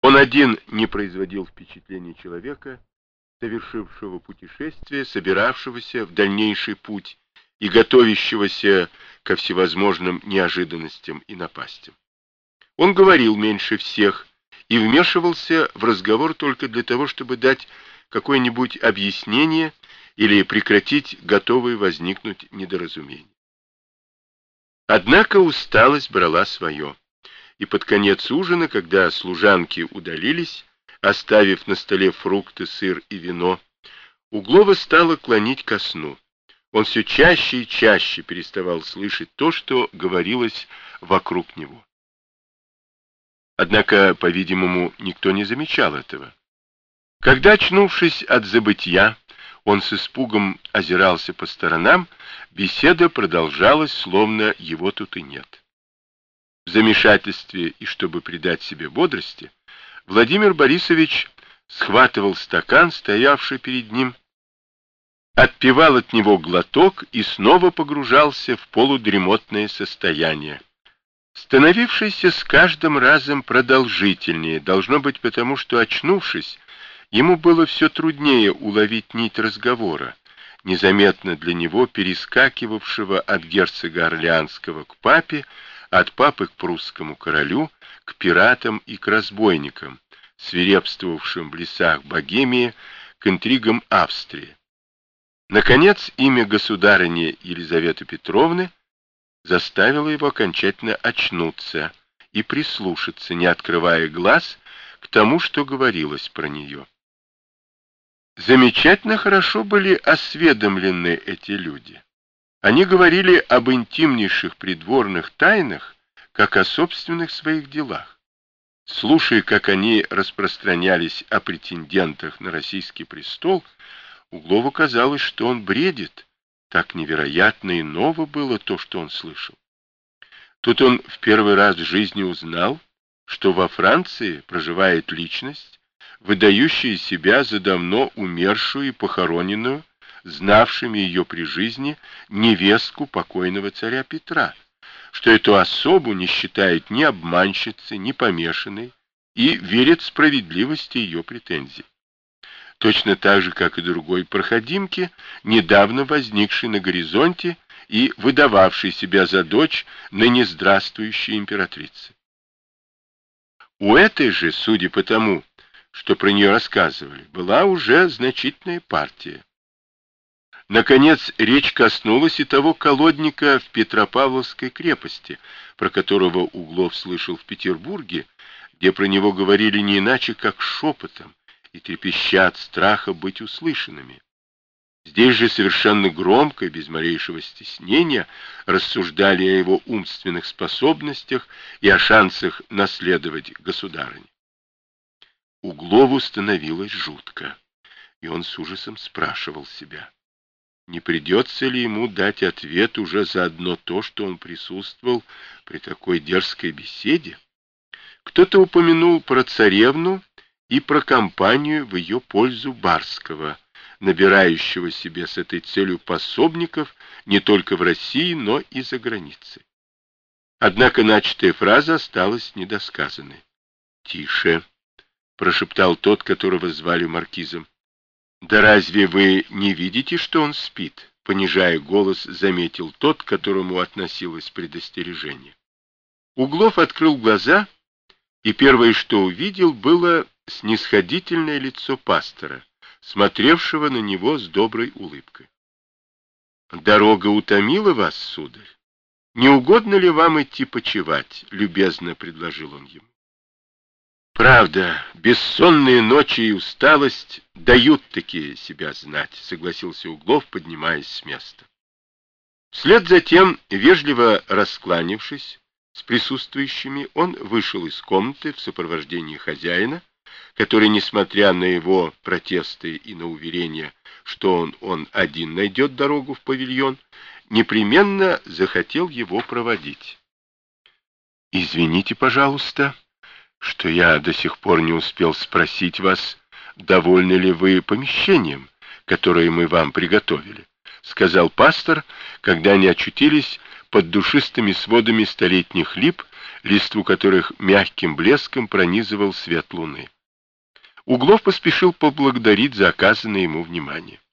Он один не производил впечатления человека, совершившего путешествие, собиравшегося в дальнейший путь и готовящегося ко всевозможным неожиданностям и напастям. Он говорил меньше всех и вмешивался в разговор только для того, чтобы дать какое-нибудь объяснение или прекратить готовые возникнуть недоразумения. Однако усталость брала свое, и под конец ужина, когда служанки удалились, оставив на столе фрукты, сыр и вино, Углова стало клонить ко сну. Он все чаще и чаще переставал слышать то, что говорилось вокруг него. Однако, по-видимому, никто не замечал этого. Когда, очнувшись от забытья, он с испугом озирался по сторонам, беседа продолжалась, словно его тут и нет. В замешательстве и чтобы придать себе бодрости, Владимир Борисович схватывал стакан, стоявший перед ним, отпивал от него глоток и снова погружался в полудремотное состояние, становившееся с каждым разом продолжительнее, должно быть потому, что, очнувшись, ему было все труднее уловить нить разговора, незаметно для него перескакивавшего от герцога Орлеанского к папе, от папы к прусскому королю, к пиратам и к разбойникам, свирепствовавшим в лесах Богемии, к интригам Австрии. Наконец, имя государыни Елизаветы Петровны заставило его окончательно очнуться и прислушаться, не открывая глаз, к тому, что говорилось про нее. Замечательно хорошо были осведомлены эти люди. Они говорили об интимнейших придворных тайнах, как о собственных своих делах. Слушая, как они распространялись о претендентах на российский престол, Углову казалось, что он бредит. Так невероятно и ново было то, что он слышал. Тут он в первый раз в жизни узнал, что во Франции проживает личность, выдающая себя за давно умершую и похороненную, знавшими ее при жизни, невестку покойного царя Петра, что эту особу не считает ни обманщицей, ни помешанной, и верит в справедливости ее претензий. Точно так же, как и другой проходимки, недавно возникшей на горизонте и выдававшей себя за дочь ныне здравствующей императрицы. У этой же, судя по тому, что про нее рассказывали, была уже значительная партия. Наконец, речь коснулась и того колодника в Петропавловской крепости, про которого Углов слышал в Петербурге, где про него говорили не иначе, как шепотом, и трепеща от страха быть услышанными. Здесь же совершенно громко, без малейшего стеснения, рассуждали о его умственных способностях и о шансах наследовать государыню. Углову становилось жутко, и он с ужасом спрашивал себя, не придется ли ему дать ответ уже за одно то, что он присутствовал при такой дерзкой беседе. Кто-то упомянул про царевну и про кампанию в ее пользу Барского, набирающего себе с этой целью пособников не только в России, но и за границей. Однако начатая фраза осталась недосказанной. «Тише», — прошептал тот, которого звали маркизом. «Да разве вы не видите, что он спит?» — понижая голос, заметил тот, к которому относилось предостережение. Углов открыл глаза, и первое, что увидел, было снисходительное лицо пастора, смотревшего на него с доброй улыбкой. «Дорога утомила вас, сударь? Не угодно ли вам идти почевать?» — любезно предложил он ему. «Правда, бессонные ночи и усталость дают такие себя знать», — согласился Углов, поднимаясь с места. Вслед за тем, вежливо раскланившись с присутствующими, он вышел из комнаты в сопровождении хозяина, который, несмотря на его протесты и на уверение, что он один найдет дорогу в павильон, непременно захотел его проводить. «Извините, пожалуйста, что я до сих пор не успел спросить вас, довольны ли вы помещением, которое мы вам приготовили», — сказал пастор, когда они очутились под душистыми сводами столетних лип листву которых мягким блеском пронизывал свет луны. Углов поспешил поблагодарить за оказанное ему внимание.